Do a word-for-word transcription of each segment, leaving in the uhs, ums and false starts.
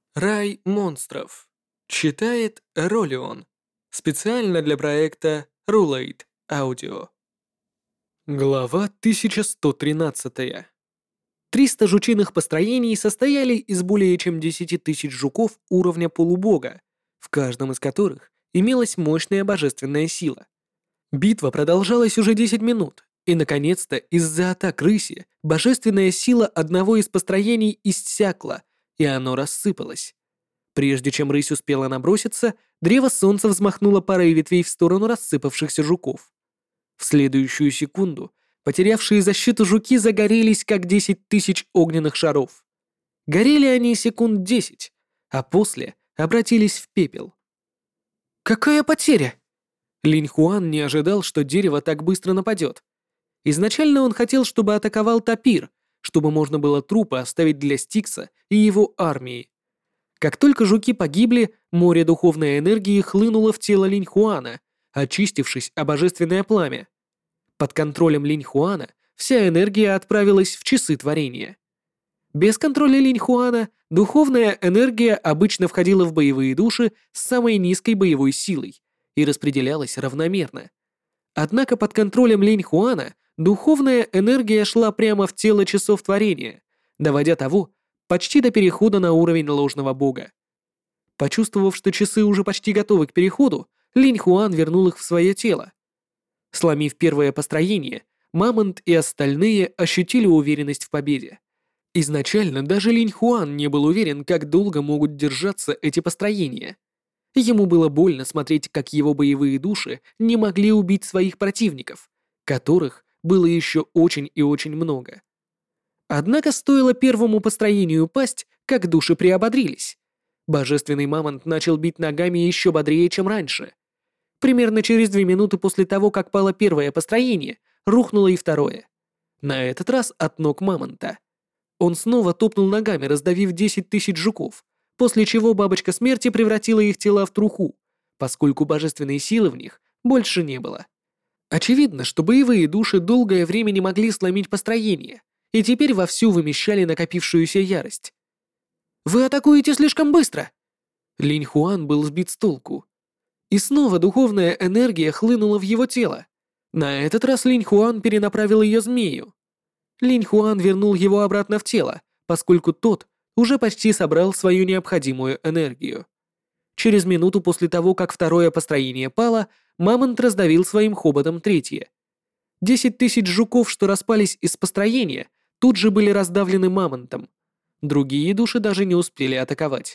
Рай монстров. Читает Ролион. Специально для проекта Rulate Audio. Глава тысяча сто тринадцать. Триста жучиных построений состояли из более чем десяти тысяч жуков уровня полубога, в каждом из которых имелась мощная божественная сила. Битва продолжалась уже десять минут, и наконец-то из-за атак рыси божественная сила одного из построений иссякла, и оно рассыпалось. Прежде чем рысь успела наброситься, древо солнца взмахнуло парой ветвей в сторону рассыпавшихся жуков. В следующую секунду потерявшие защиту жуки загорелись, как десять тысяч огненных шаров. Горели они секунд десять, а после обратились в пепел. «Какая потеря?» Линь Хуан не ожидал, что дерево так быстро нападет. Изначально он хотел, чтобы атаковал Тапир, чтобы можно было трупы оставить для Стикса и его армии. Как только жуки погибли, море духовной энергии хлынуло в тело Линь Хуана, очистившись о божественное пламя. Под контролем Линь Хуана вся энергия отправилась в часы творения. Без контроля Линь Хуана духовная энергия обычно входила в боевые души с самой низкой боевой силой и распределялась равномерно. Однако под контролем Линь Хуана духовная энергия шла прямо в тело часов творения, доводя того почти до перехода на уровень ложного бога. Почувствовав, что часы уже почти готовы к переходу, Линь Хуан вернул их в свое тело. Сломив первое построение, Мамонт и остальные ощутили уверенность в победе. Изначально даже Линь Хуан не был уверен, как долго могут держаться эти построения. Ему было больно смотреть, как его боевые души не могли убить своих противников, которых было еще очень и очень много. Однако стоило первому построению упасть, как души приободрились. Божественный Мамонт начал бить ногами еще бодрее, чем раньше. Примерно через две минуты после того, как пало первое построение, рухнуло и второе. На этот раз от ног Мамонта. Он снова топнул ногами, раздавив десять тысяч жуков, после чего бабочка смерти превратила их тела в труху, поскольку божественной силы в них больше не было. Очевидно, что боевые души долгое время не могли сломить построение, и теперь вовсю вымещали накопившуюся ярость. «Вы атакуете слишком быстро!» Линь Хуан был сбит с толку. И снова духовная энергия хлынула в его тело. На этот раз Линь Хуан перенаправил ее змею. Линь Хуан вернул его обратно в тело, поскольку тот уже почти собрал свою необходимую энергию. Через минуту после того, как второе построение пало, Мамонт раздавил своим хоботом третье. Десять тысяч жуков, что распались из построения, тут же были раздавлены Мамонтом. Другие души даже не успели атаковать.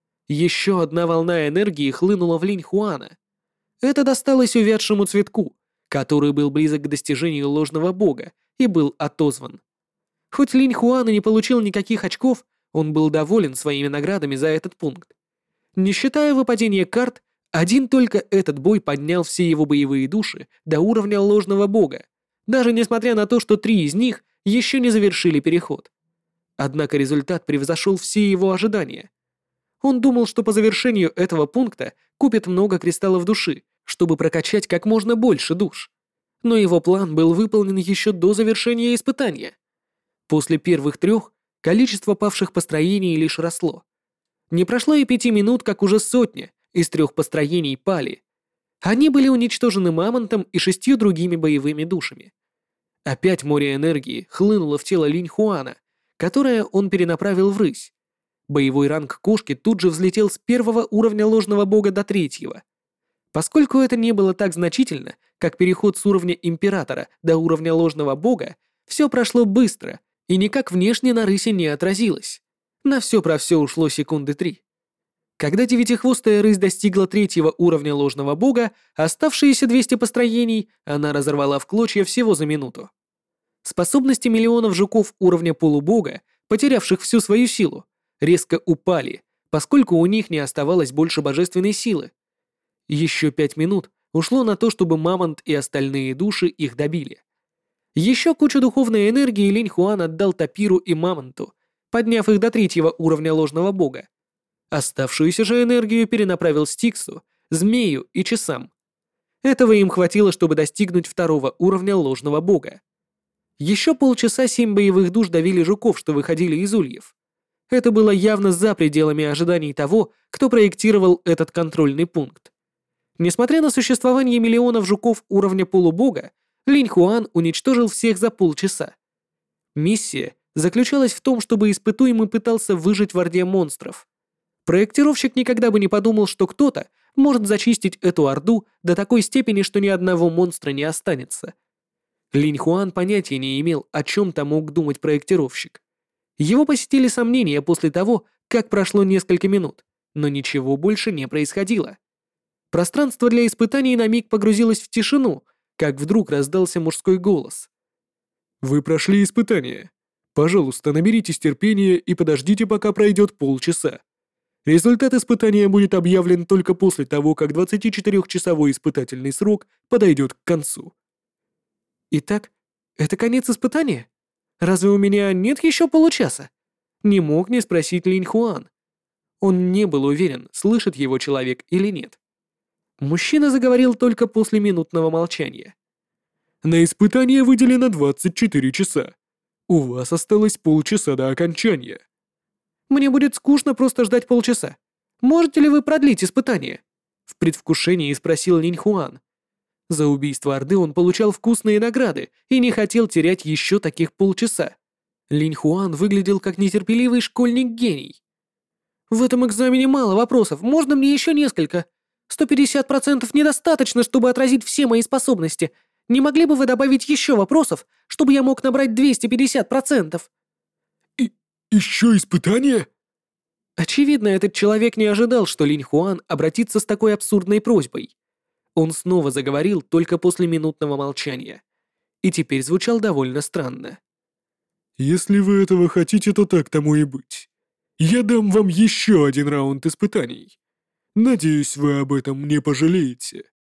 Еще одна волна энергии хлынула в Линь Хуана. Это досталось увядшему цветку, который был близок к достижению ложного бога и был отозван. Хоть Линь Хуан и не получил никаких очков, он был доволен своими наградами за этот пункт. Не считая выпадения карт, один только этот бой поднял все его боевые души до уровня ложного бога, даже несмотря на то, что три из них еще не завершили переход. Однако результат превзошел все его ожидания. Он думал, что по завершению этого пункта купит много кристаллов души, чтобы прокачать как можно больше душ. Но его план был выполнен еще до завершения испытания. После первых трех количество павших построений лишь росло. Не прошло и пяти минут, как уже сотня из трех построений пали. Они были уничтожены Мамонтом и шестью другими боевыми душами. Опять море энергии хлынуло в тело Линь Хуана, которое он перенаправил в рысь. Боевой ранг кошки тут же взлетел с первого уровня ложного бога до третьего. Поскольку это не было так значительно, как переход с уровня императора до уровня ложного бога, все прошло быстро и никак внешне на рысе не отразилось. На все про все ушло секунды три. Когда девятихвостая рысь достигла третьего уровня ложного бога, оставшиеся двести построений она разорвала в клочья всего за минуту. Способности миллионов жуков уровня полубога, потерявших всю свою силу, резко упали, поскольку у них не оставалось больше божественной силы. Еще пять минут ушло на то, чтобы Мамонт и остальные души их добили. Еще кучу духовной энергии Линь Хуан отдал Тапиру и Мамонту, подняв их до третьего уровня ложного бога. Оставшуюся же энергию перенаправил Стиксу, Змею и Часам. Этого им хватило, чтобы достигнуть второго уровня ложного бога. Еще полчаса семь боевых душ давили жуков, что выходили из ульев. Это было явно за пределами ожиданий того, кто проектировал этот контрольный пункт. Несмотря на существование миллионов жуков уровня полубога, Линь Хуан уничтожил всех за полчаса. Миссия заключалась в том, чтобы испытуемый пытался выжить в орде монстров. Проектировщик никогда бы не подумал, что кто-то может зачистить эту орду до такой степени, что ни одного монстра не останется. Линь Хуан понятия не имел, о чем-то мог думать проектировщик. Его посетили сомнения после того, как прошло несколько минут, но ничего больше не происходило. Пространство для испытаний на миг погрузилось в тишину, как вдруг раздался мужской голос. «Вы прошли испытание. Пожалуйста, наберитесь терпения и подождите, пока пройдет полчаса. Результат испытания будет объявлен только после того, как двадцатичетырёхчасовой испытательный срок подойдет к концу». Итак, это конец испытания? Разве у меня нет еще получаса? Не мог не спросить Линь Хуан. Он не был уверен, слышит его человек или нет. Мужчина заговорил только после минутного молчания. «На испытание выделено двадцать четыре часа. У вас осталось полчаса до окончания». «Мне будет скучно просто ждать полчаса. Можете ли вы продлить испытание?» В предвкушении спросил Линь Хуан. За убийство Орды он получал вкусные награды и не хотел терять еще таких полчаса. Линь Хуан выглядел как нетерпеливый школьник-гений. «В этом экзамене мало вопросов, можно мне еще несколько? сто пятьдесят процентов недостаточно, чтобы отразить все мои способности. Не могли бы вы добавить еще вопросов, чтобы я мог набрать двести пятьдесят процентов?» «И еще испытание?» Очевидно, этот человек не ожидал, что Линь Хуан обратится с такой абсурдной просьбой. Он снова заговорил только после минутного молчания. И теперь звучал довольно странно. «Если вы этого хотите, то так тому и быть. Я дам вам еще один раунд испытаний. Надеюсь, вы об этом не пожалеете».